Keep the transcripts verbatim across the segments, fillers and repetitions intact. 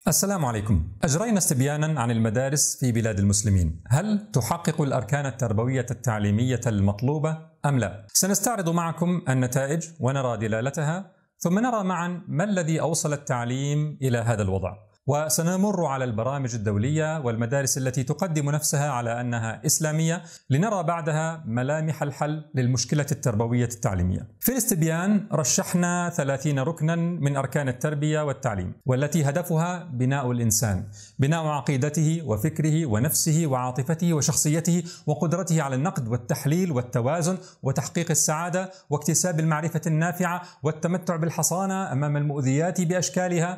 السلام عليكم. أجرينا استبيانا عن المدارس في بلاد المسلمين. هل تحقق الأركان التربوية التعليمية المطلوبة أم لا؟ سنستعرض معكم النتائج ونرى دلالتها، ثم نرى معا ما الذي أوصل التعليم إلى هذا الوضع. وسنمر على البرامج الدولية والمدارس التي تقدم نفسها على أنها إسلامية، لنرى بعدها ملامح الحل للمشكلة التربوية التعليمية. في الاستبيان رشحنا ثلاثين ركنا من أركان التربية والتعليم، والتي هدفها بناء الإنسان، بناء عقيدته وفكره ونفسه وعاطفته وشخصيته وقدرته على النقد والتحليل والتوازن وتحقيق السعادة واكتساب المعرفة النافعة والتمتع بالحصانة أمام المؤذيات بأشكالها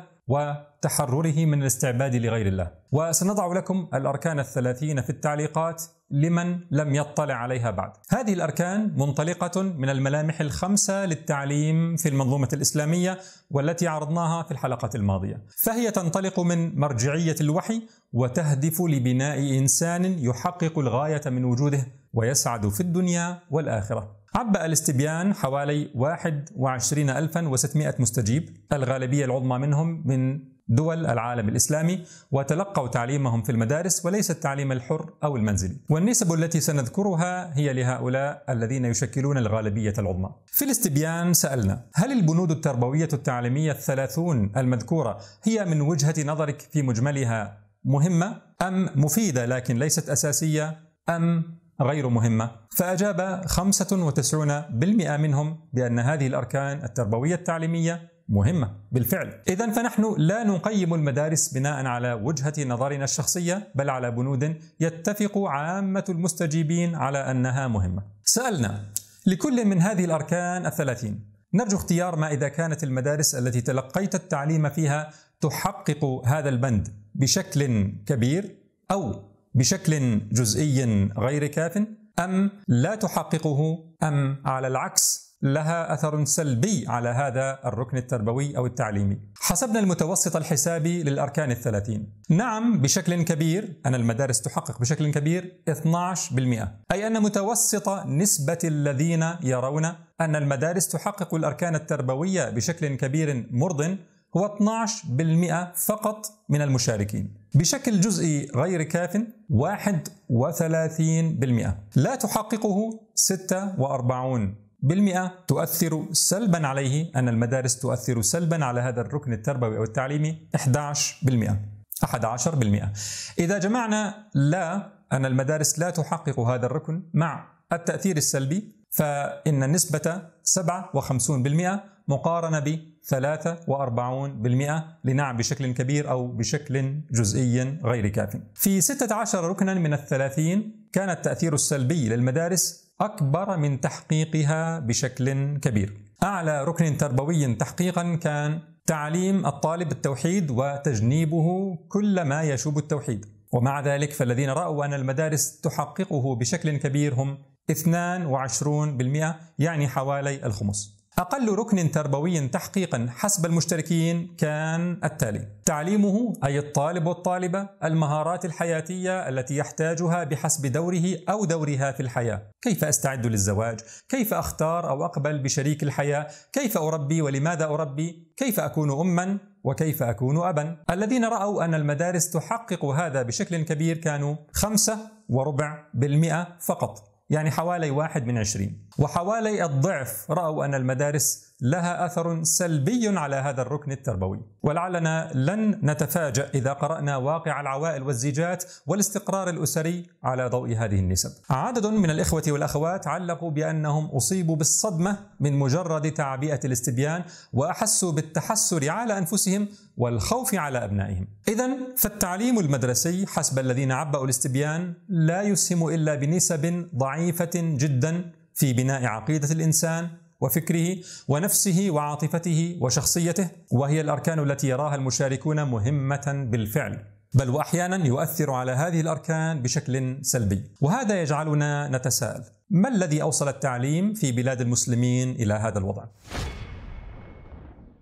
وتحرره من الاستعباد لغير الله. وسنضع لكم الأركان الثلاثين في التعليقات لمن لم يطلع عليها بعد. هذه الأركان منطلقة من الملامح الخمسة للتعليم في المنظومة الإسلامية والتي عرضناها في الحلقة الماضية، فهي تنطلق من مرجعية الوحي وتهدف لبناء إنسان يحقق الغاية من وجوده ويسعد في الدنيا والآخرة. عبأ الاستبيان حوالي واحد وعشرين ألفا وستمائة مستجيب، الغالبية العظمى منهم من دول العالم الإسلامي، وتلقوا تعليمهم في المدارس وليس التعليم الحر أو المنزلي. والنسب التي سنذكرها هي لهؤلاء الذين يشكلون الغالبية العظمى. في الاستبيان سألنا: هل البنود التربوية التعليمية الثلاثون المذكورة هي من وجهة نظرك في مجملها مهمة أم مفيدة لكن ليست أساسية أم غير مهمة؟ فأجاب خمسة وتسعين بالمئة منهم بأن هذه الأركان التربوية التعليمية مهمة بالفعل. إذن فنحن لا نقيم المدارس بناء على وجهة نظرنا الشخصية، بل على بنود يتفق عامة المستجيبين على أنها مهمة. سألنا: لكل من هذه الأركان الثلاثين نرجو اختيار ما إذا كانت المدارس التي تلقيت التعليم فيها تحقق هذا البند بشكل كبير أو بشكل جزئي غير كاف، أم لا تحققه، أم على العكس لها أثر سلبي على هذا الركن التربوي أو التعليمي. حسبنا المتوسط الحسابي للأركان الثلاثين. نعم بشكل كبير أن المدارس تحقق بشكل كبير اثني عشر بالمئة، أي أن متوسط نسبة الذين يرون أن المدارس تحقق الأركان التربوية بشكل كبير مرضٍ هو اثني عشر بالمئة فقط من المشاركين. بشكل جزئي غير كاف واحد وثلاثين بالمئة، لا تحققه ستة وأربعين بالمئة، تؤثر سلبا عليه أن المدارس تؤثر سلبا على هذا الركن التربوي أو التعليمي أحد عشر بالمئة. أحد عشر بالمئة. إذا جمعنا لا أن المدارس لا تحقق هذا الركن مع التأثير السلبي، فإن النسبة سبعة وخمسين بالمئة مقارنة ب ثلاثة وأربعين بالمئة لنعم بشكل كبير أو بشكل جزئي غير كاف. في ستة عشر ركنا من الثلاثين كان التأثير السلبي للمدارس أكبر من تحقيقها بشكل كبير. أعلى ركن تربوي تحقيقا كان تعليم الطالب التوحيد وتجنيبه كل ما يشوب التوحيد، ومع ذلك فالذين رأوا أن المدارس تحققه بشكل كبير هم اثنين وعشرين بالمئة، يعني حوالي الخمس. أقل ركن تربوي تحقيقا حسب المشتركين كان التالي: تعليمه أي الطالب والطالبة المهارات الحياتية التي يحتاجها بحسب دوره أو دورها في الحياة. كيف أستعد للزواج؟ كيف أختار أو أقبل بشريك الحياة؟ كيف أربي ولماذا أربي؟ كيف أكون أماً وكيف أكون أباً؟ الذين رأوا أن المدارس تحقق هذا بشكل كبير كانوا خمسة وربع بالمئة فقط، يعني حوالي واحد من عشرين. وحوالي الضعف رأوا أن المدارس لها أثر سلبي على هذا الركن التربوي. ولعلنا لن نتفاجأ إذا قرأنا واقع العوائل والزيجات والاستقرار الأسري على ضوء هذه النسب. عدد من الإخوة والأخوات علقوا بأنهم أصيبوا بالصدمة من مجرد تعبئة الاستبيان، وأحسوا بالتحسر على أنفسهم والخوف على أبنائهم. إذن فالتعليم المدرسي حسب الذين عبأوا الاستبيان لا يسهم إلا بنسب ضعيفة جدا في بناء عقيدة الإنسان وفكره ونفسه وعاطفته وشخصيته، وهي الأركان التي يراها المشاركون مهمة بالفعل، بل وأحيانا يؤثر على هذه الأركان بشكل سلبي. وهذا يجعلنا نتساءل: ما الذي أوصل التعليم في بلاد المسلمين إلى هذا الوضع؟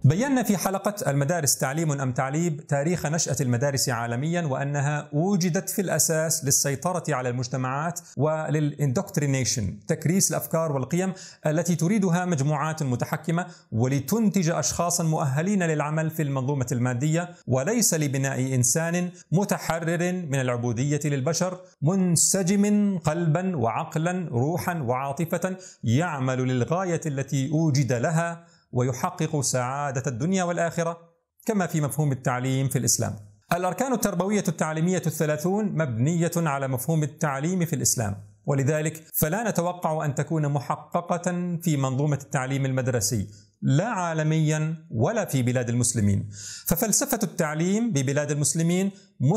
بينا في حلقة المدارس تعليم أم تعليب تاريخ نشأة المدارس عالميا، وأنها وجدت في الأساس للسيطرة على المجتمعات وللإندوكترينيشن، تكريس الأفكار والقيم التي تريدها مجموعات متحكمة، ولتنتج أشخاصا مؤهلين للعمل في المنظومة المادية، وليس لبناء إنسان متحرر من العبودية للبشر منسجم قلبا وعقلا روحا وعاطفة، يعمل للغاية التي أوجد لها ويحقق سعادة الدنيا والآخرة، كما في مفهوم التعليم في الإسلام. الأركان التربوية التعليمية الثلاثون مبنية على مفهوم التعليم في الإسلام، ولذلك فلا نتوقع أن تكون محققة في منظومة التعليم المدرسي، لا عالميا ولا في بلاد المسلمين. ففلسفة التعليم ببلاد المسلمين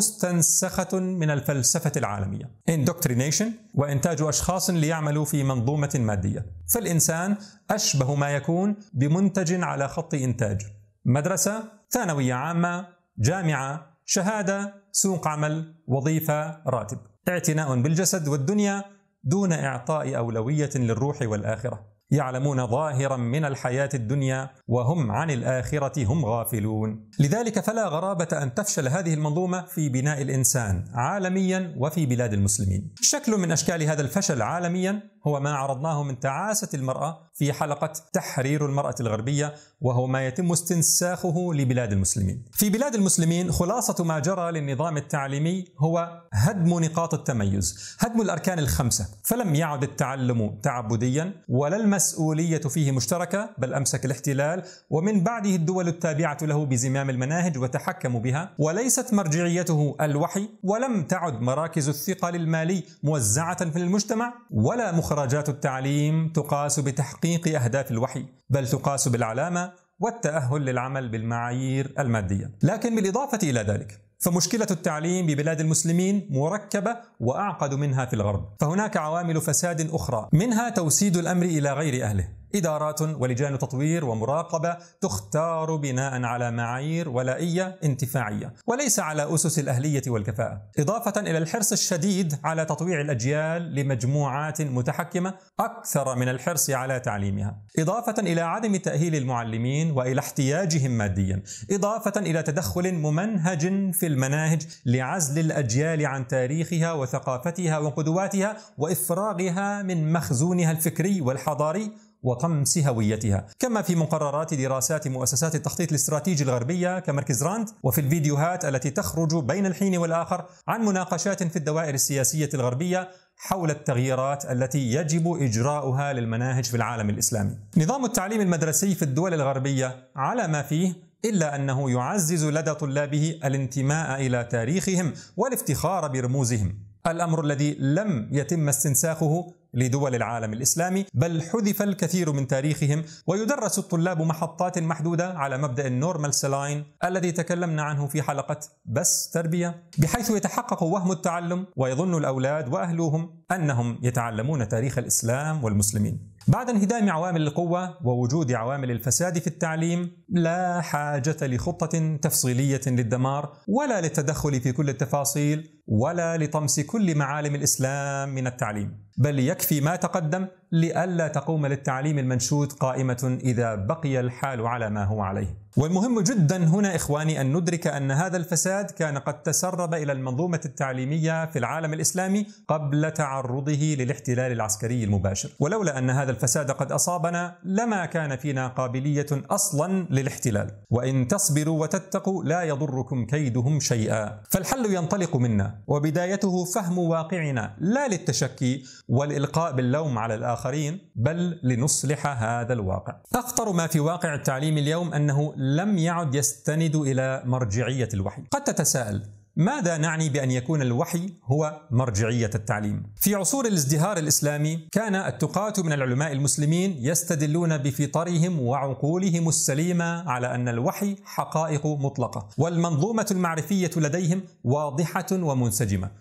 مستنسخة من الفلسفة العالمية، indoctrination وإنتاج أشخاص ليعملوا في منظومة مادية. فالإنسان أشبه ما يكون بمنتج على خط إنتاج، مدرسة، ثانوية عامة، جامعة، شهادة، سوق عمل، وظيفة، راتب، اعتناء بالجسد والدنيا دون إعطاء أولوية للروح والآخرة. يعلمون ظاهرا من الحياة الدنيا وهم عن الآخرة هم غافلون. لذلك فلا غرابة أن تفشل هذه المنظومة في بناء الإنسان عالميا وفي بلاد المسلمين. شكل من أشكال هذا الفشل عالميا هو ما عرضناه من تعاسة المرأة في حلقة تحرير المرأة الغربية، وهو ما يتم استنساخه لبلاد المسلمين. في بلاد المسلمين خلاصة ما جرى للنظام التعليمي هو هدم نقاط التميز، هدم الأركان الخمسة، فلم يعد التعلم تعبديا ولا المسؤولية فيه مشتركة، بل أمسك الاحتلال ومن بعده الدول التابعة له بزمام المناهج وتحكموا بها، وليست مرجعيته الوحي، ولم تعد مراكز الثقل المالي موزعة في المجتمع، ولا مخرجات التعليم تقاس بتحقيق أهداف الوحي، بل تقاس بالعلامة والتأهل للعمل بالمعايير المادية. لكن بالإضافة إلى ذلك فمشكلة التعليم ببلاد المسلمين مركبة وأعقد منها في الغرب، فهناك عوامل فساد أخرى، منها توسيد الأمر إلى غير أهله، إدارات ولجان تطوير ومراقبة تختار بناء على معايير ولائية انتفاعية وليس على أسس الأهلية والكفاءة، إضافة إلى الحرص الشديد على تطويع الأجيال لمجموعات متحكمة أكثر من الحرص على تعليمها، إضافة إلى عدم تأهيل المعلمين وإلى احتياجهم ماديا، إضافة إلى تدخل ممنهج في المناهج لعزل الأجيال عن تاريخها وثقافتها وقدواتها وإفراغها من مخزونها الفكري والحضاري وطمس هويتها، كما في مقررات دراسات مؤسسات التخطيط الاستراتيجي الغربية كمركز راند، وفي الفيديوهات التي تخرج بين الحين والآخر عن مناقشات في الدوائر السياسية الغربية حول التغييرات التي يجب إجراؤها للمناهج في العالم الإسلامي. نظام التعليم المدرسي في الدول الغربية على ما فيه، إلا أنه يعزز لدى طلابه الانتماء إلى تاريخهم والافتخار برموزهم، الأمر الذي لم يتم استنساخه لدول العالم الإسلامي، بل حذف الكثير من تاريخهم، ويدرس الطلاب محطات محدودة على مبدأ النورمال سلاين الذي تكلمنا عنه في حلقة بس تربية، بحيث يتحقق وهم التعلم ويظن الأولاد وأهلهم أنهم يتعلمون تاريخ الإسلام والمسلمين. بعد انهدام عوامل القوة ووجود عوامل الفساد في التعليم لا حاجة لخطة تفصيلية للدمار ولا للتدخل في كل التفاصيل ولا لطمس كل معالم الإسلام من التعليم، بل يكفي ما تقدم لئلا تقوم للتعليم المنشود قائمة إذا بقي الحال على ما هو عليه. والمهم جدا هنا إخواني أن ندرك أن هذا الفساد كان قد تسرب إلى المنظومة التعليمية في العالم الإسلامي قبل تعرضه للاحتلال العسكري المباشر، ولولا أن هذا الفساد قد أصابنا لما كان فينا قابلية أصلا للاحتلال. وإن تصبروا وتتقوا لا يضركم كيدهم شيئا. فالحل ينطلق منا، وبدايته فهم واقعنا لا للتشكي والإلقاء باللوم على الآخرين، بل لنصلح هذا الواقع. أخطر ما في واقع التعليم اليوم أنه لم يعد يستند إلى مرجعية الوحي. قد تتساءل ماذا نعني بأن يكون الوحي هو مرجعية التعليم؟ في عصور الازدهار الإسلامي كان التقاة من العلماء المسلمين يستدلون بفطرهم وعقولهم السليمة على أن الوحي حقائق مطلقة، والمنظومة المعرفية لديهم واضحة ومنسجمة،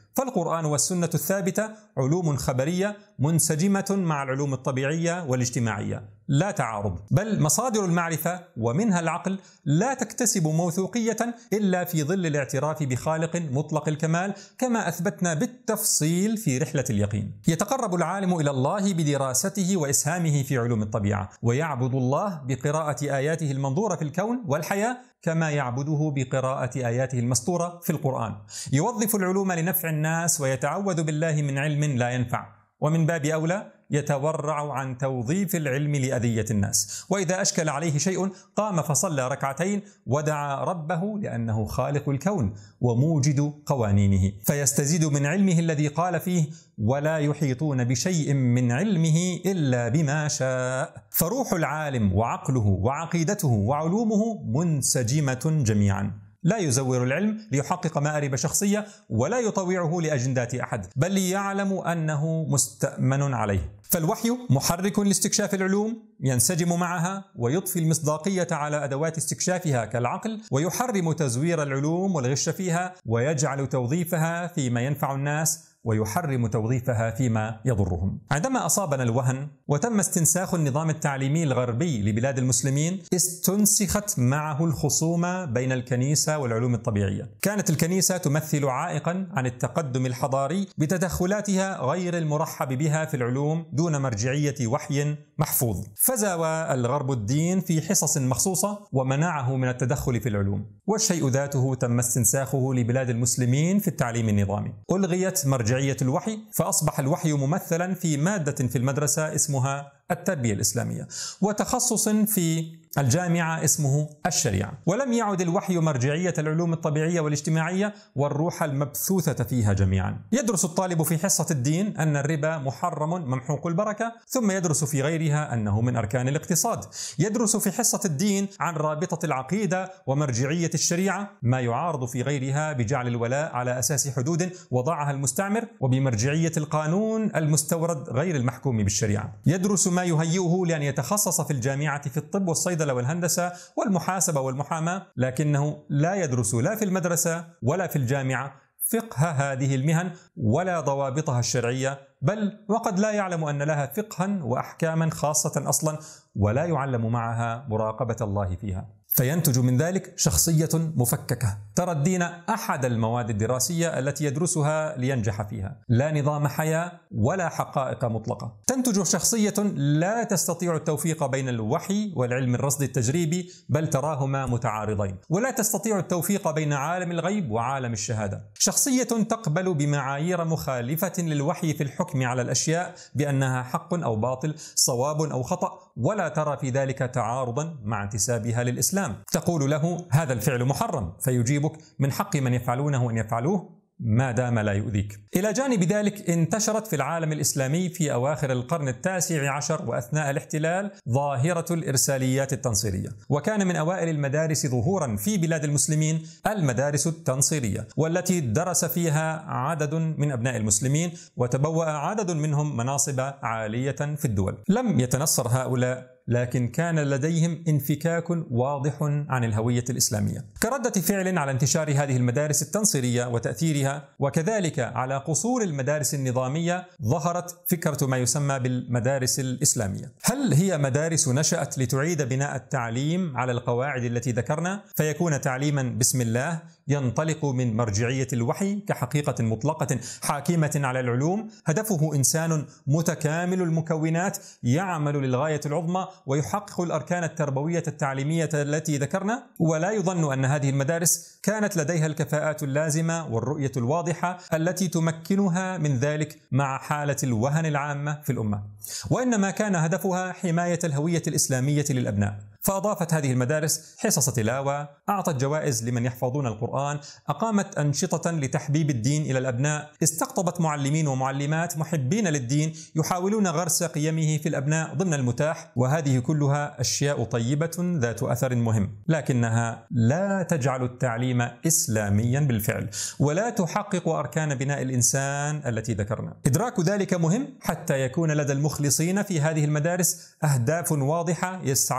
فالقرآن والسنة الثابتة علوم خبرية منسجمة مع العلوم الطبيعية والاجتماعية، لا تعارض، بل مصادر المعرفة ومنها العقل لا تكتسب موثوقية إلا في ظل الاعتراف بخالق مطلق الكمال، كما أثبتنا بالتفصيل في رحلة اليقين. يتقرب العالم إلى الله بدراسته وإسهامه في علوم الطبيعة، ويعبد الله بقراءة آياته المنظورة في الكون والحياة كما يعبده بقراءة آياته المسطورة في القرآن. يوظف العلوم لنفع الناس ويتعوذ بالله من علم لا ينفع، ومن باب أولى يتورع عن توظيف العلم لأذية الناس. وإذا أشكل عليه شيء قام فصلى ركعتين ودعا ربه لأنه خالق الكون وموجد قوانينه، فيستزيد من علمه الذي قال فيه: ولا يحيطون بشيء من علمه إلا بما شاء. فروح العالم وعقله وعقيدته وعلومه منسجمة جميعا، لا يزور العلم ليحقق مآرب شخصية ولا يطوعه لأجندات أحد، بل يعلم أنه مستأمن عليه. فالوحي محرك لاستكشاف العلوم ينسجم معها ويضفي المصداقية على أدوات استكشافها كالعقل، ويحرم تزوير العلوم والغش فيها، ويجعل توظيفها فيما ينفع الناس ويحرم توظيفها فيما يضرهم. عندما أصابنا الوهن وتم استنساخ النظام التعليمي الغربي لبلاد المسلمين، استنسخت معه الخصومة بين الكنيسة والعلوم الطبيعية. كانت الكنيسة تمثل عائقا عن التقدم الحضاري بتدخلاتها غير المرحب بها في العلوم دون مرجعية وحي محفوظ، فزاوى الغرب الدين في حصص مخصوصة ومنعه من التدخل في العلوم، والشيء ذاته تم استنساخه لبلاد المسلمين في التعليم النظامي. ألغيت مرجعية الوحي، فأصبح الوحي ممثلا في مادة في المدرسة اسمها التربية الإسلامية، وتخصص في الجامعة اسمه الشريعة، ولم يعد الوحي مرجعية العلوم الطبيعية والاجتماعية والروح المبثوثة فيها جميعا. يدرس الطالب في حصة الدين أن الربا محرم ممحوق البركة، ثم يدرس في غيرها أنه من أركان الاقتصاد. يدرس في حصة الدين عن رابطة العقيدة ومرجعية الشريعة، ما يعارض في غيرها بجعل الولاء على أساس حدود وضعها المستعمر، وبمرجعية القانون المستورد غير المحكوم بالشريعة. يدرس ما يهيئه لأن يتخصص في الجامعة في الطب والصيدلة والهندسة والمحاسبة والمحاماة، لكنه لا يدرس لا في المدرسة ولا في الجامعة فقه هذه المهن ولا ضوابطها الشرعية، بل وقد لا يعلم أن لها فقها وأحكاما خاصة أصلا، ولا يعلم معها مراقبة الله فيها. فينتج من ذلك شخصية مفككة ترى الدين أحد المواد الدراسية التي يدرسها لينجح فيها، لا نظام حياة ولا حقائق مطلقة. تنتج شخصية لا تستطيع التوفيق بين الوحي والعلم الرصدي التجريبي، بل تراهما متعارضين، ولا تستطيع التوفيق بين عالم الغيب وعالم الشهادة. شخصية تقبل بمعايير مخالفة للوحي في الحكم على الأشياء بأنها حق أو باطل، صواب أو خطأ، ولا ترى في ذلك تعارضا مع انتسابها للإسلام. تقول له هذا الفعل محرم، فيجيبك من حق من يفعلونه أن يفعلوه ما دام لا يؤذيك. إلى جانب ذلك انتشرت في العالم الإسلامي في أواخر القرن التاسع عشر وأثناء الاحتلال ظاهرة الإرساليات التنصيرية، وكان من أوائل المدارس ظهورا في بلاد المسلمين المدارس التنصيرية، والتي درس فيها عدد من أبناء المسلمين وتبوأ عدد منهم مناصب عالية في الدول. لم يتنصر هؤلاء، لكن كان لديهم انفكاك واضح عن الهوية الإسلامية كردة فعل على انتشار هذه المدارس التنصيرية وتأثيرها، وكذلك على قصور المدارس النظامية ظهرت فكرة ما يسمى بالمدارس الإسلامية. هل هي مدارس نشأت لتعيد بناء التعليم على القواعد التي ذكرنا فيكون تعليما بسم الله ينطلق من مرجعية الوحي كحقيقة مطلقة حاكمة على العلوم، هدفه إنسان متكامل المكونات يعمل للغاية العظمى ويحقق الأركان التربوية التعليمية التي ذكرنا؟ ولا يظن أن هذه المدارس كانت لديها الكفاءات اللازمة والرؤية الواضحة التي تمكنها من ذلك مع حالة الوهن العامة في الأمة، وإنما كان هدفها حماية الهوية الإسلامية للأبناء. فأضافت هذه المدارس حصص تلاوة، أعطت جوائز لمن يحفظون القرآن، أقامت أنشطة لتحبيب الدين إلى الأبناء، استقطبت معلمين ومعلمات محبين للدين يحاولون غرس قيمه في الأبناء ضمن المتاح. وهذه كلها أشياء طيبة ذات أثر مهم، لكنها لا تجعل التعليم إسلاميا بالفعل، ولا تحقق أركان بناء الإنسان التي ذكرنا. إدراك ذلك مهم حتى يكون لدى المخلصين في هذه المدارس أهداف واضحة يسعون لتحقيقها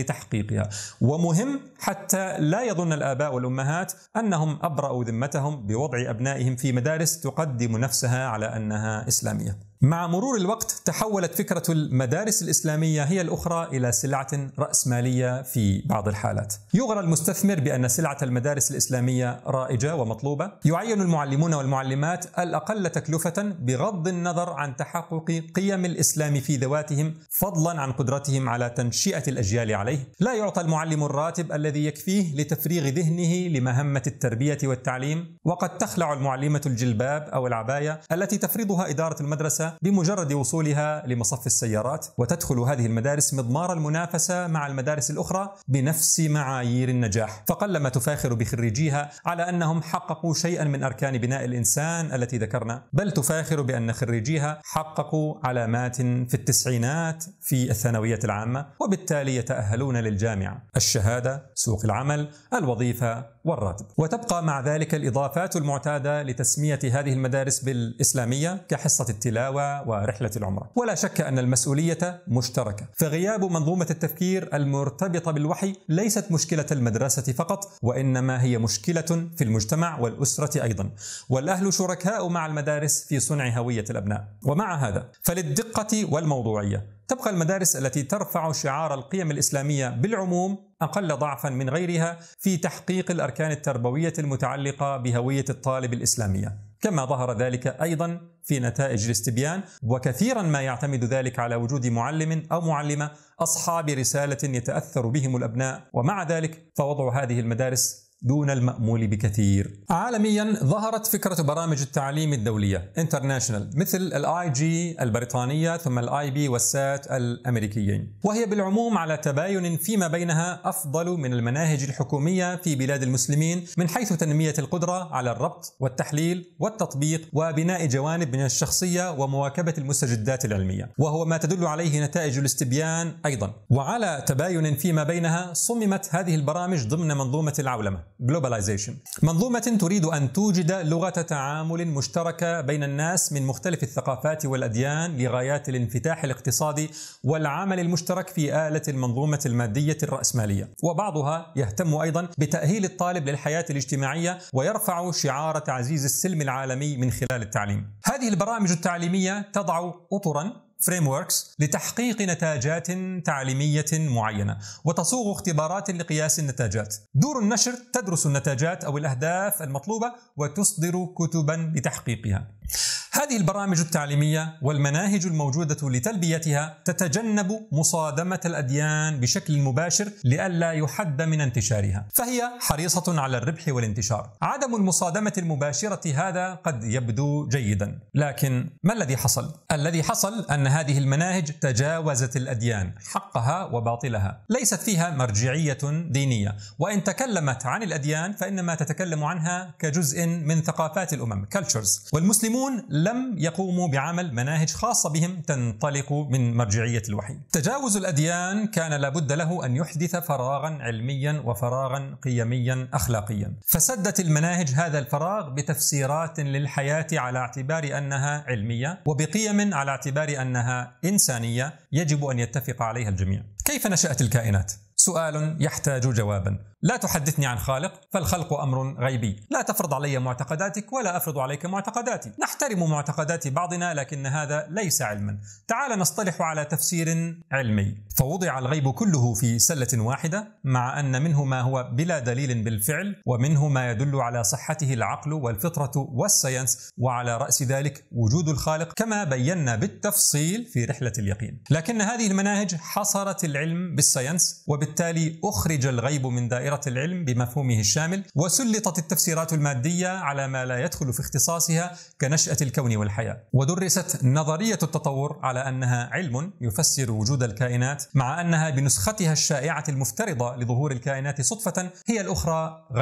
لتحقيقها. ومهم حتى لا يظن الآباء والأمهات أنهم أبرأوا ذمتهم بوضع أبنائهم في مدارس تقدم نفسها على أنها إسلامية. مع مرور الوقت تحولت فكرة المدارس الإسلامية هي الأخرى إلى سلعة رأسمالية في بعض الحالات. يغرى المستثمر بأن سلعة المدارس الإسلامية رائجة ومطلوبة، يعين المعلمون والمعلمات الأقل تكلفة بغض النظر عن تحقق قيم الإسلام في ذواتهم فضلا عن قدرتهم على تنشئة الأجيال عليه. لا يعطى المعلم الراتب الذي يكفيه لتفريغ ذهنه لمهمة التربية والتعليم، وقد تخلع المعلمة الجلباب أو العباية التي تفرضها إدارة المدرسة بمجرد وصولها لمصف السيارات، وتدخل هذه المدارس مضمار المنافسة مع المدارس الأخرى بنفس معايير النجاح، فقلما تفاخر بخريجيها على أنهم حققوا شيئا من أركان بناء الإنسان التي ذكرنا، بل تفاخر بأن خريجيها حققوا علامات في التسعينات في الثانوية العامة، وبالتالي يتأهلون للجامعة، الشهادة، سوق العمل، الوظيفة والراتب. وتبقى مع ذلك الإضافات المعتادة لتسمية هذه المدارس بالإسلامية كحصة التلاوة ورحلة العمرة. ولا شك أن المسؤولية مشتركة، فغياب منظومة التفكير المرتبطة بالوحي ليست مشكلة المدرسة فقط، وإنما هي مشكلة في المجتمع والأسرة أيضا، والأهل شركاء مع المدارس في صنع هوية الأبناء. ومع هذا فللدقة والموضوعية تبقى المدارس التي ترفع شعار القيم الإسلامية بالعموم أقل ضعفا من غيرها في تحقيق الأركان التربوية المتعلقة بهوية الطالب الإسلامية، كما ظهر ذلك أيضا في نتائج الاستبيان، وكثيرا ما يعتمد ذلك على وجود معلم أو معلمة أصحاب رسالة يتأثر بهم الأبناء، ومع ذلك فوضع هذه المدارس دون المأمول بكثير. عالميا ظهرت فكرة برامج التعليم الدولية International مثل الاي جي البريطانية ثم الاي بي والسات الأمريكيين، وهي بالعموم على تباين فيما بينها أفضل من المناهج الحكومية في بلاد المسلمين من حيث تنمية القدرة على الربط والتحليل والتطبيق وبناء جوانب من الشخصية ومواكبة المستجدات العلمية، وهو ما تدل عليه نتائج الاستبيان أيضا. وعلى تباين فيما بينها صممت هذه البرامج ضمن منظومة العولمة Globalization، منظومة تريد أن توجد لغة تعامل مشتركة بين الناس من مختلف الثقافات والأديان لغايات الانفتاح الاقتصادي والعمل المشترك في آلة المنظومة المادية الرأسمالية. وبعضها يهتم أيضا بتأهيل الطالب للحياة الاجتماعية ويرفع شعار تعزيز السلم العالمي من خلال التعليم. هذه البرامج التعليمية تضع أطرا frameworks لتحقيق نتاجات تعليمية معينة وتصوغ اختبارات لقياس النتاجات. دور النشر تدرس النتاجات أو الأهداف المطلوبة وتصدر كتبا لتحقيقها. هذه البرامج التعليمية والمناهج الموجودة لتلبيتها تتجنب مصادمة الأديان بشكل مباشر لئلا يحد من انتشارها، فهي حريصة على الربح والانتشار. عدم المصادمة المباشرة هذا قد يبدو جيدا، لكن ما الذي حصل؟ الذي حصل أن هذه المناهج تجاوزت الأديان حقها وباطلها، ليست فيها مرجعية دينية، وإن تكلمت عن الأديان فإنما تتكلم عنها كجزء من ثقافات الأمم cultures، والمسلمون لم يقوموا بعمل مناهج خاصة بهم تنطلق من مرجعية الوحي. تجاوز الأديان كان لابد له أن يحدث فراغا علميا وفراغا قيميا أخلاقيا، فسدت المناهج هذا الفراغ بتفسيرات للحياة على اعتبار أنها علمية وبقيم على اعتبار أنها إنسانية يجب أن يتفق عليها الجميع. كيف نشأت الكائنات؟ سؤال يحتاج جوابا. لا تحدثني عن خالق، فالخلق أمر غيبي. لا تفرض علي معتقداتك ولا أفرض عليك معتقداتي. نحترم معتقدات بعضنا لكن هذا ليس علما. تعال نصطلح على تفسير علمي. فوضع الغيب كله في سلة واحدة، مع أن منه ما هو بلا دليل بالفعل، ومنه ما يدل على صحته العقل والفطرة والساينس، وعلى رأس ذلك وجود الخالق كما بينا بالتفصيل في رحلة اليقين. لكن هذه المناهج حصرت العلم بالساينس، وبالتالي أخرج الغيب من دائرة العلم بمفهومه الشامل، وسلطت التفسيرات المادية على ما لا يدخل في اختصاصها كنشأة الكون والحياة، ودرست نظرية التطور على أنها علم يفسر وجود الكائنات، مع أنها بنسختها الشائعة المفترضة لظهور الكائنات صدفة هي الأخرى غيب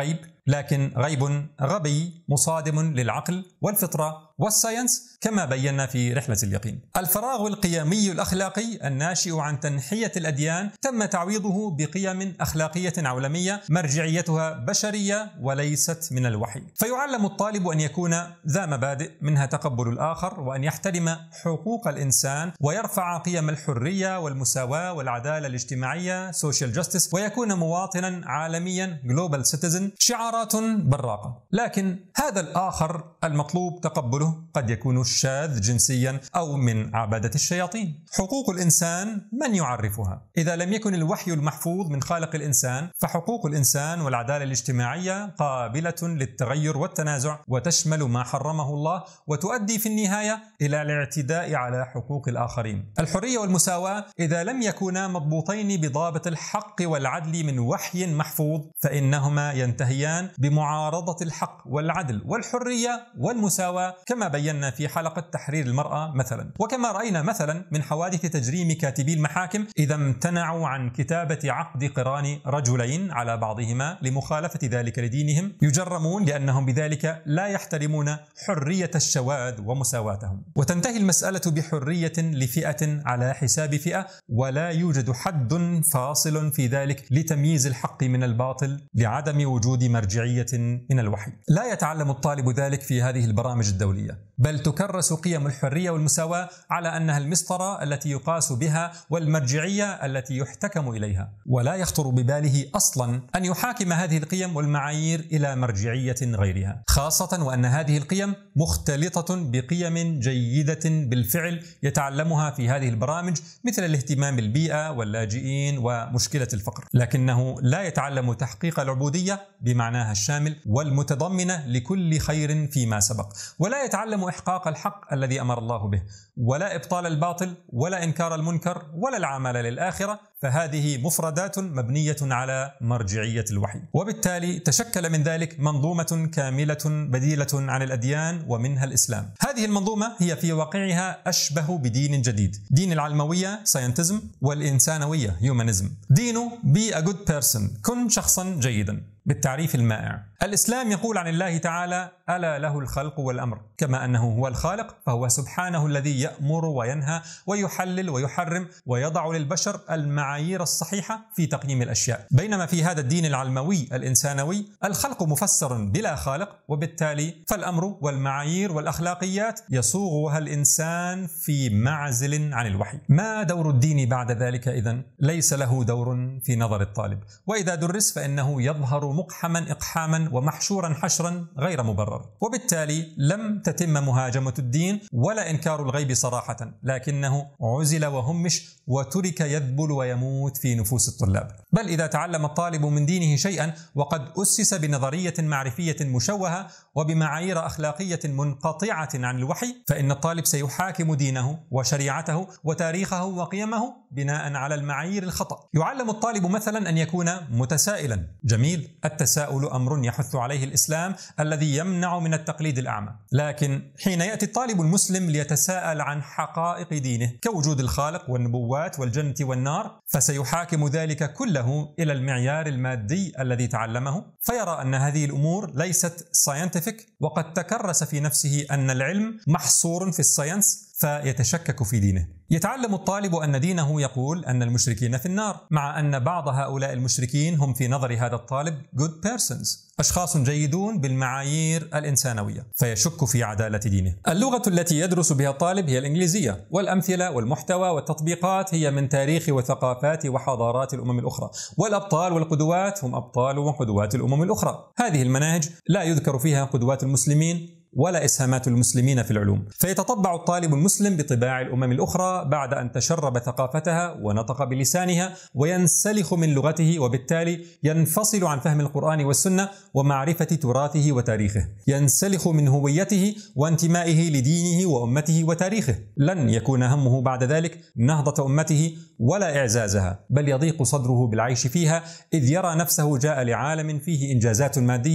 لكن غيب غبي مصادم للعقل والفطرة والساينس كما بينا في رحلة اليقين. الفراغ القيمي الأخلاقي الناشئ عن تنحية الأديان تم تعويضه بقيم أخلاقية عولمية مرجعيتها بشرية وليست من الوحي. فيعلم الطالب أن يكون ذا مبادئ منها تقبل الآخر، وأن يحترم حقوق الإنسان، ويرفع قيم الحرية والمساواة والعدالة الاجتماعية social justice، ويكون مواطنا عالميا global citizen، شعارات براقة. لكن هذا الآخر المطلوب تقبله قد يكون شاذ جنسيا أو من عبادة الشياطين. حقوق الإنسان من يعرفها؟ إذا لم يكن الوحي المحفوظ من خالق الإنسان، فحقوق الإنسان والعدالة الاجتماعية قابلة للتغير والتنازع، وتشمل ما حرمه الله، وتؤدي في النهاية إلى الاعتداء على حقوق الآخرين. الحرية والمساواة إذا لم يكونا مضبوطين بضابط الحق والعدل من وحي محفوظ، فإنهما ينتهيان بمعارضة الحق والعدل والحرية والمساواة، كما بينا في حلقة تحرير المرأة مثلا، وكما رأينا مثلا من حوادث تجريم كاتبي المحاكم إذا امتنعوا عن كتابة عقد قران رجلين على بعضهما لمخالفة ذلك لدينهم، يجرمون لأنهم بذلك لا يحترمون حرية الشواذ ومساواتهم. وتنتهي المسألة بحرية لفئة على حساب فئة، ولا يوجد حد فاصل في ذلك لتمييز الحق من الباطل لعدم وجود مرجعية من الوحي. لا يتعلم الطالب ذلك في هذه البرامج الدولية، بل تكرس قيم الحرية والمساواة على أنها المسطرة التي يقاس بها والمرجعية التي يحتكم إليها، ولا يخطر بباله أصلا أن يحاكم هذه القيم والمعايير إلى مرجعية غيرها، خاصة وأن هذه القيم مختلطة بقيم جيدة بالفعل يتعلمها في هذه البرامج، مثل الاهتمام بالبيئة واللاجئين ومشكلة الفقر، لكنه لا يتعلم تحقيق العبودية بمعناها الشامل والمتضمنة لكل خير فيما سبق، ولا يتعلم إحقاق الحق الذي أمر الله به، ولا إبطال الباطل، ولا إنكار المنكر، ولا العمل للآخرة، فهذه مفردات مبنية على مرجعية الوحي. وبالتالي تشكل من ذلك منظومة كاملة بديلة عن الأديان ومنها الإسلام. هذه المنظومة هي في واقعها أشبه بدين جديد، دين العلموية scientism والإنسانوية humanism. دينه be a good person، كن شخصا جيدا بالتعريف المائع. الإسلام يقول عن الله تعالى ألا له الخلق والأمر، كما أنه هو الخالق فهو سبحانه الذي يأمر وينهى ويحلل ويحرم ويضع للبشر المعايير الصحيحة في تقييم الأشياء. بينما في هذا الدين العلموي الإنسانوي الخلق مفسر بلا خالق، وبالتالي فالأمر والمعايير والأخلاقيات يصوغها الإنسان في معزل عن الوحي. ما دور الدين بعد ذلك إذن؟ ليس له دور في نظر الطالب، وإذا درس فإنه يظهر مقحما إقحاما ومحشورا حشرا غير مبرر. وبالتالي لم تتم مهاجمة الدين ولا إنكار الغيب صراحة، لكنه عزل وهمش وترك يذبل ويموت في نفوس الطلاب. بل إذا تعلم الطالب من دينه شيئا وقد أسس بنظرية معرفية مشوهة وبمعايير أخلاقية منقطعة عن الوحي، فإن الطالب سيحاكم دينه وشريعته وتاريخه وقيمه بناء على المعايير الخطأ. يعلم الطالب مثلا أن يكون متسائلا. جميل، التساؤل أمر يحث عليه الإسلام الذي يمنع من التقليد الأعمى، لكن حين يأتي الطالب المسلم ليتساءل عن حقائق دينه كوجود الخالق والنبوات والجنة والنار، فسيحاكم ذلك كله إلى المعيار المادي الذي تعلمه، فيرى أن هذه الأمور ليست scientific، وقد تكرس في نفسه أن العلم محصور في الساينس، فيتشكك في دينه. يتعلم الطالب أن دينه يقول أن المشركين في النار، مع أن بعض هؤلاء المشركين هم في نظر هذا الطالب good persons، أشخاص جيدون بالمعايير الإنسانوية، فيشك في عدالة دينه. اللغة التي يدرس بها الطالب هي الإنجليزية، والأمثلة والمحتوى والتطبيقات هي من تاريخ وثقافات وحضارات الأمم الأخرى، والأبطال والقدوات هم أبطال وقدوات الأمم الأخرى. هذه المناهج لا يذكر فيها قدوات المسلمين ولا إسهامات المسلمين في العلوم، فيتطبع الطالب المسلم بطباع الأمم الأخرى بعد أن تشرب ثقافتها ونطق بلسانها وينسلخ من لغته، وبالتالي ينفصل عن فهم القرآن والسنة ومعرفة تراثه وتاريخه، ينسلخ من هويته وانتمائه لدينه وأمته وتاريخه. لن يكون همه بعد ذلك نهضة أمته ولا إعزازها، بل يضيق صدره بالعيش فيها، إذ يرى نفسه جاء لعالم فيه إنجازات مادية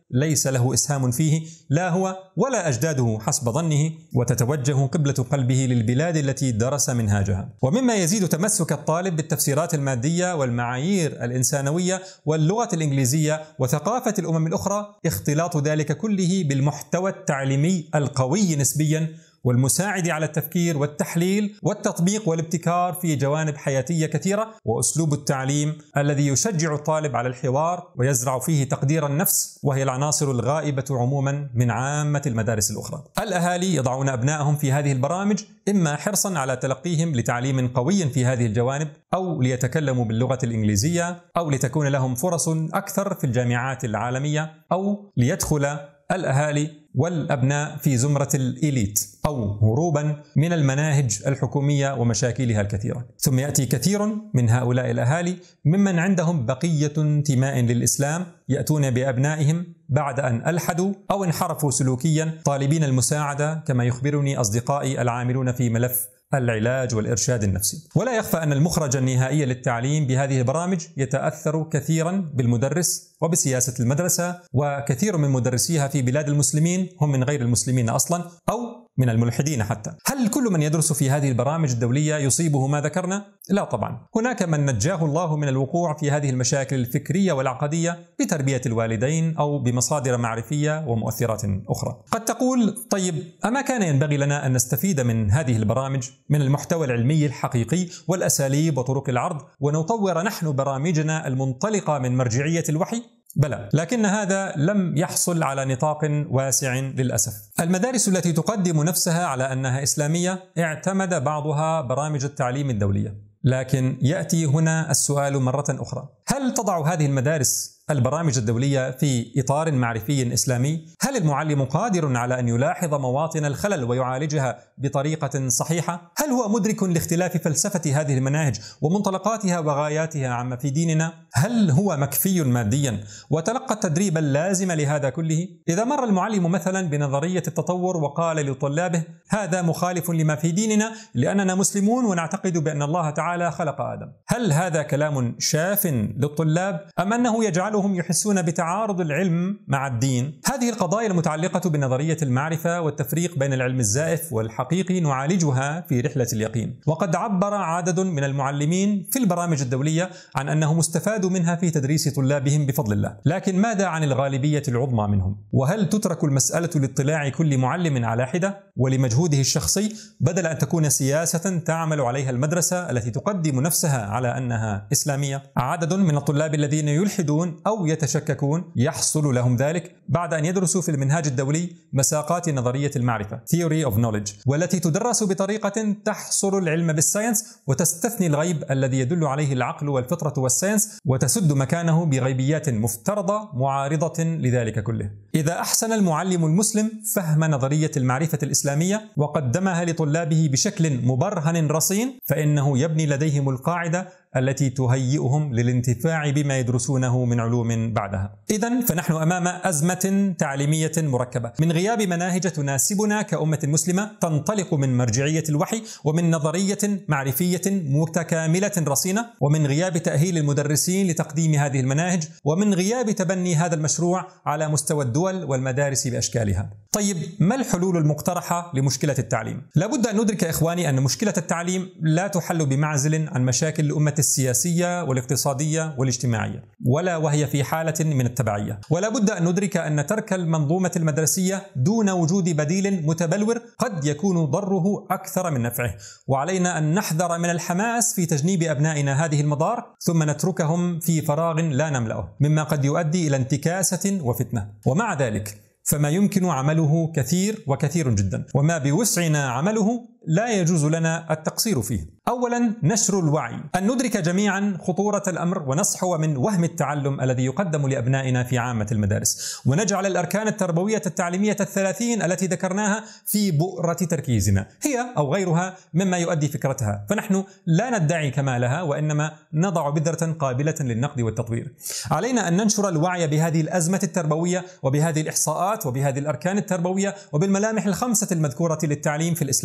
ليس له إسهام فيه لا هو ولا أجداده حسب ظنه، وتتوجه قبلة قلبه للبلاد التي درس منهاجها. ومما يزيد تمسك الطالب بالتفسيرات المادية والمعايير الإنسانوية واللغة الإنجليزية وثقافة الأمم الأخرى اختلاط ذلك كله بالمحتوى التعليمي القوي نسبيا والمساعد على التفكير والتحليل والتطبيق والابتكار في جوانب حياتية كثيرة، وأسلوب التعليم الذي يشجع الطالب على الحوار ويزرع فيه تقدير النفس، وهي العناصر الغائبة عموما من عامة المدارس الأخرى. الأهالي يضعون أبنائهم في هذه البرامج إما حرصا على تلقيهم لتعليم قوي في هذه الجوانب، أو ليتكلموا باللغة الإنجليزية، أو لتكون لهم فرص أكثر في الجامعات العالمية، أو ليدخل الأهالي والأبناء في زمرة الإليت، أو هروبا من المناهج الحكومية ومشاكلها الكثيرة. ثم يأتي كثير من هؤلاء الأهالي ممن عندهم بقية انتماء للإسلام يأتون بأبنائهم بعد أن ألحدوا أو انحرفوا سلوكيا طالبين المساعدة، كما يخبرني أصدقائي العاملون في ملف العلاج والإرشاد النفسي. ولا يخفى أن المخرج النهائي للتعليم بهذه البرامج يتأثر كثيرا بالمدرس وبسياسة المدرسة، وكثير من مدرسيها في بلاد المسلمين هم من غير المسلمين أصلا أو من الملحدين حتى. هل كل من يدرس في هذه البرامج الدولية يصيبه ما ذكرنا؟ لا طبعا. هناك من نجاه الله من الوقوع في هذه المشاكل الفكرية والعقدية بتربية الوالدين أو بمصادر معرفية ومؤثرات أخرى. قد تقول طيب، أما كان ينبغي لنا أن نستفيد من هذه البرامج من المحتوى العلمي الحقيقي والأساليب وطرق العرض، ونطور نحن برامجنا المنطلقة من مرجعية الوحي؟ بلى، لكن هذا لم يحصل على نطاق واسع للأسف. المدارس التي تقدم نفسها على أنها إسلامية اعتمد بعضها برامج التعليم الدولية، لكن يأتي هنا السؤال مرة أخرى: هل تضع هذه المدارس البرامج الدولية في إطار معرفي إسلامي؟ هل المعلم قادر على أن يلاحظ مواطن الخلل ويعالجها بطريقة صحيحة؟ هل هو مدرك لاختلاف فلسفة هذه المناهج ومنطلقاتها وغاياتها عما في ديننا؟ هل هو مكفي ماديا وتلقى التدريب اللازم لهذا كله؟ إذا مر المعلم مثلا بنظرية التطور وقال لطلابه هذا مخالف لما في ديننا لأننا مسلمون ونعتقد بأن الله تعالى خلق آدم، هل هذا كلام شاف للطلاب أم أنه يجعل هم يحسون بتعارض العلم مع الدين؟ هذه القضايا المتعلقة بنظرية المعرفة والتفريق بين العلم الزائف والحقيقي نعالجها في رحلة اليقين، وقد عبر عدد من المعلمين في البرامج الدولية عن أنهم استفادوا منها في تدريس طلابهم بفضل الله. لكن ماذا عن الغالبية العظمى منهم؟ وهل تترك المسألة لاطلاع كل معلم على حدة ولمجهوده الشخصي بدل أن تكون سياسة تعمل عليها المدرسة التي تقدم نفسها على أنها إسلامية؟ عدد من الطلاب الذين يلحدون أو يتشككون يحصل لهم ذلك بعد أن يدرسوا في المنهاج الدولي مساقات نظرية المعرفة Theory of Knowledge، والتي تدرس بطريقة تحصر العلم بالساينس وتستثني الغيب الذي يدل عليه العقل والفطرة والساينس، وتسد مكانه بغيبيات مفترضة معارضة لذلك كله. إذا أحسن المعلم المسلم فهم نظرية المعرفة الإسلامية وقدمها لطلابه بشكل مبرهن رصين، فإنه يبني لديهم القاعدة التي تهيئهم للانتفاع بما يدرسونه من علوم بعدها. إذن فنحن أمام أزمة تعليمية مركبة من غياب مناهج تناسبنا كأمة مسلمة تنطلق من مرجعية الوحي ومن نظرية معرفية متكاملة رصينة، ومن غياب تأهيل المدرسين لتقديم هذه المناهج، ومن غياب تبني هذا المشروع على مستوى الدول والمدارس بأشكالها. طيب، ما الحلول المقترحة لمشكلة التعليم؟ لابد أن ندرك إخواني أن مشكلة التعليم لا تحل بمعزل عن مشاكل الأمة السياسية والاقتصادية والاجتماعية، ولا وهي في حالة من التبعية. ولا بد أن ندرك أن ترك المنظومة المدرسية دون وجود بديل متبلور قد يكون ضره أكثر من نفعه، وعلينا أن نحذر من الحماس في تجنيب أبنائنا هذه المضار ثم نتركهم في فراغ لا نملأه، مما قد يؤدي إلى انتكاسة وفتنة. ومع ذلك فما يمكن عمله كثير وكثير جدا، وما بوسعنا عمله لا يجوز لنا التقصير فيه. أولا، نشر الوعي، أن ندرك جميعا خطورة الأمر ونصحو من وهم التعلم الذي يقدم لأبنائنا في عامة المدارس، ونجعل الأركان التربوية التعليمية الثلاثين التي ذكرناها في بؤرة تركيزنا، هي أو غيرها مما يؤدي فكرتها، فنحن لا ندعي كمالها وإنما نضع بذرة قابلة للنقد والتطوير. علينا أن ننشر الوعي بهذه الأزمة التربوية وبهذه الإحصاءات وبهذه الأركان التربوية وبالملامح الخمسة المذكورة للتعليم في الإسلام، ونطلق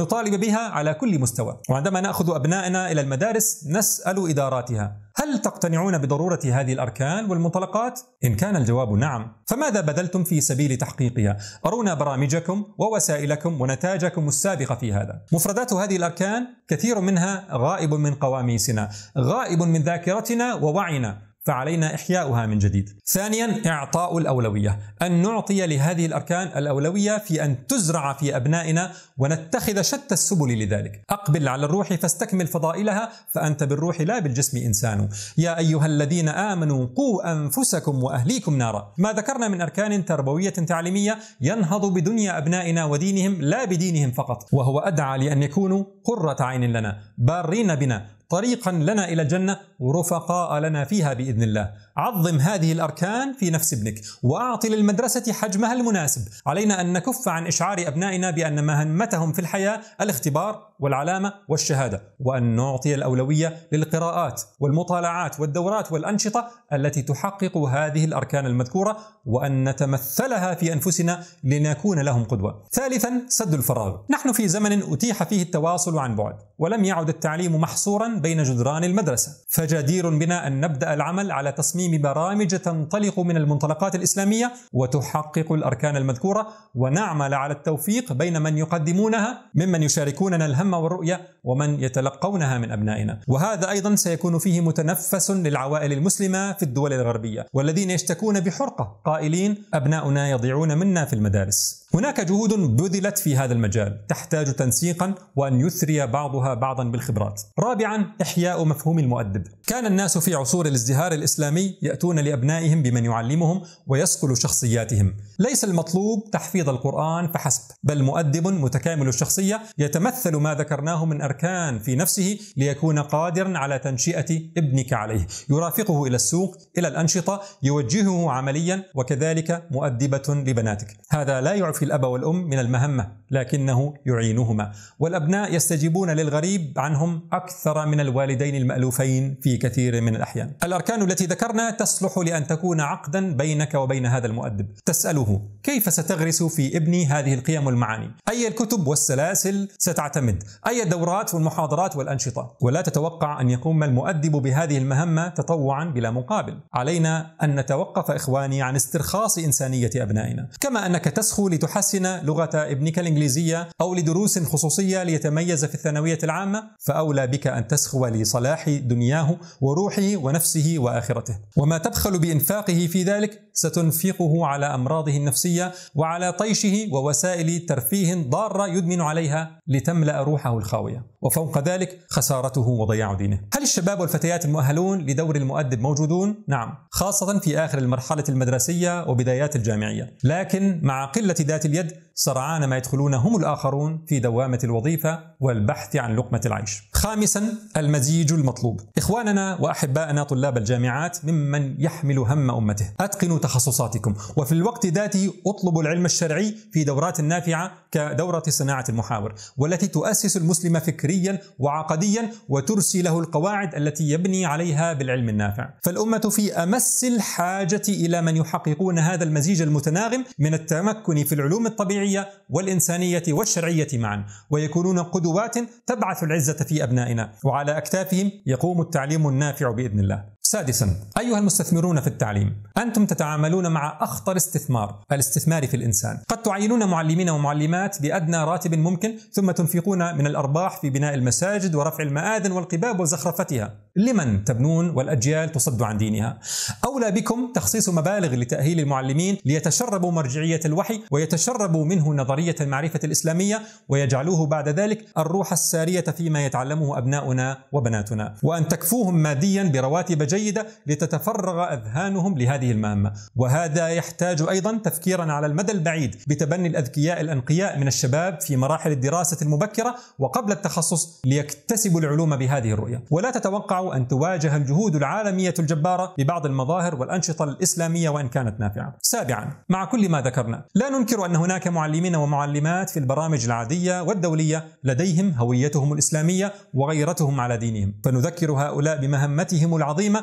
ونطالب بها على كل مستوى. وعندما نأخذ أبنائنا إلى المدارس نسأل إداراتها: هل تقتنعون بضرورة هذه الأركان والمنطلقات؟ إن كان الجواب نعم، فماذا بذلتم في سبيل تحقيقها؟ أرونا برامجكم ووسائلكم ونتاجكم السابقة في هذا. مفردات هذه الأركان كثير منها غائب من قواميسنا، غائب من ذاكرتنا ووعينا، فعلينا إحياؤها من جديد. ثانيا، إعطاء الأولوية، أن نعطي لهذه الأركان الأولوية في أن تزرع في أبنائنا ونتخذ شتى السبل لذلك. أقبل على الروح فاستكمل فضائلها، فأنت بالروح لا بالجسم إنسان. يا أيها الذين آمنوا قوا أنفسكم وأهليكم نارا. ما ذكرنا من أركان تربوية تعليمية ينهض بدنيا أبنائنا ودينهم لا بدينهم فقط، وهو أدعى لأن يكونوا قرة عين لنا، بارين بنا، طريقا لنا إلى الجنة، ورفقاء لنا فيها بإذن الله. عظم هذه الأركان في نفس ابنك، وأعطي للمدرسة حجمها المناسب. علينا أن نكف عن إشعار أبنائنا بأن مهمتهم في الحياة الاختبار والعلامة والشهادة، وأن نعطي الأولوية للقراءات والمطالعات والدورات والأنشطة التي تحقق هذه الأركان المذكورة، وأن نتمثلها في أنفسنا لنكون لهم قدوة. ثالثا، سد الفراغ. نحن في زمن أتيح فيه التواصل عن بعد، ولم يعد التعليم محصورا بين جدران المدرسة، فجدير بنا أن نبدأ العمل على تصميم برامج تنطلق من المنطلقات الإسلامية وتحقق الأركان المذكورة، ونعمل على التوفيق بين من يقدمونها ممن يشاركوننا الهم والرؤية ومن يتلقونها من أبنائنا. وهذا أيضا سيكون فيه متنفس للعوائل المسلمة في الدول الغربية، والذين يشتكون بحرقة قائلين: أبناؤنا يضيعون منا في المدارس. هناك جهود بذلت في هذا المجال تحتاج تنسيقا وأن يثري بعضها بعضا بالخبرات. رابعا، إحياء مفهوم المؤدب. كان الناس في عصور الازدهار الإسلامي يأتون لأبنائهم بمن يعلمهم ويصقل شخصياتهم. ليس المطلوب تحفيظ القرآن فحسب، بل مؤدب متكامل الشخصية يتمثل ما ذكرناه من أركان في نفسه ليكون قادرا على تنشئة ابنك عليه، يرافقه إلى السوق، إلى الأنشطة، يوجهه عمليا، وكذلك مؤدبة لبناتك. هذا لا يعفي الأب والأم من المهمة، لكنه يعينهما، والأبناء يستجيبون للغريب عنهم أكثر من الوالدين المألوفين في كثير من الأحيان. الأركان التي ذكرنا تصلح لأن تكون عقدا بينك وبين هذا المؤدب. تسأله: كيف ستغرس في ابني هذه القيم والمعاني؟ أي الكتب والسلاسل ستعتمد؟ أي الدورات والمحاضرات والأنشطة؟ ولا تتوقع أن يقوم المؤدب بهذه المهمة تطوعا بلا مقابل. علينا أن نتوقف إخواني عن استرخاص إنسانية أبنائنا، كما أنك تسخو لتحسن لغة ابنك الإنجليزية أو لدروس خصوصية ليتميز في الثانوية العامة، فأولى بك أن تسخو لصلاح دنياه وروحه ونفسه وآخرته. وما تبخل بإنفاقه في ذلك ستنفقه على أمراضه النفسية وعلى طيشه ووسائل ترفيه ضارة يدمن عليها لتملأ روحه الخاوية، وفوق ذلك خسارته وضياع دينه. هل الشباب والفتيات المؤهلون لدور المؤدب موجودون؟ نعم، خاصة في آخر المرحلة المدرسية وبدايات الجامعية، لكن مع قلة ذات اليد سرعان ما يدخلون هم الآخرون في دوامة الوظيفة والبحث عن لقمة العيش. خامسا، المزيج المطلوب. إخواننا وأحبائنا طلاب الجامعات ممن يحمل هم أمته. أتقنوا تخصصاتكم، وفي الوقت ذاته اطلبوا العلم الشرعي في دورات نافعة كدورة صناعة المحاور، والتي تؤسس المسلم فكريا وعقديا وترسي له القواعد التي يبني عليها بالعلم النافع. فالأمة في أمس الحاجة إلى من يحققون هذا المزيج المتناغم من التمكن في العلوم الطبيعية والإنسانية والشرعية معا، ويكونون قدوات تبعث العزة في أبنائنا، وعلى أكتافهم يقوم التعليم النافع بإذن الله. سادسا، أيها المستثمرون في التعليم، أنتم تتعاملون مع أخطر استثمار، الاستثمار في الإنسان. قد تعينون معلمين ومعلمات بأدنى راتب ممكن، ثم تنفقون من الأرباح في بناء المساجد ورفع المآذن والقباب وزخرفتها. لمن تبنون والأجيال تصد عن دينها؟ أولى بكم تخصيص مبالغ لتأهيل المعلمين ليتشربوا مرجعية الوحي ويتشربوا منه نظرية المعرفة الإسلامية، ويجعلوه بعد ذلك الروح السارية فيما يتعلمه أبناؤنا وبناتنا، وأن تكفوهم ماديا برواتب جيدة لتتفرغ أذهانهم لهذه المهمة. وهذا يحتاج أيضا تفكيرا على المدى البعيد بتبني الأذكياء الأنقياء من الشباب في مراحل الدراسة المبكرة وقبل التخصص ليكتسبوا العلوم بهذه الرؤية. ولا تتوقعوا أن تواجه الجهود العالمية الجبارة ببعض المظاهر والأنشطة الإسلامية وإن كانت نافعة. سابعا، مع كل ما ذكرنا لا ننكر أن هناك معلمين ومعلمات في البرامج العادية والدولية لديهم هويتهم الإسلامية وغيرتهم على دينهم، فنذكر هؤلاء بمهمتهم العظيمة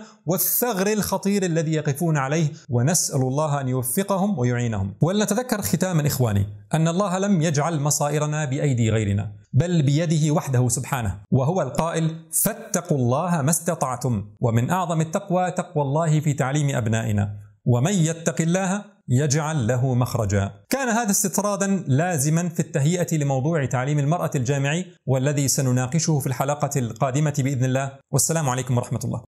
والثغر الخطير الذي يقفون عليه، ونسأل الله أن يوفقهم ويعينهم. ولنتذكر ختاما إخواني أن الله لم يجعل مصائرنا بأيدي غيرنا، بل بيده وحده سبحانه، وهو القائل: فاتقوا الله ما استطعتم. ومن أعظم التقوى تقوى الله في تعليم أبنائنا، ومن يتق الله يجعل له مخرجا. كان هذا استطرادا لازما في التهيئة لموضوع تعليم المرأة الجامعي، والذي سنناقشه في الحلقة القادمة بإذن الله. والسلام عليكم ورحمة الله.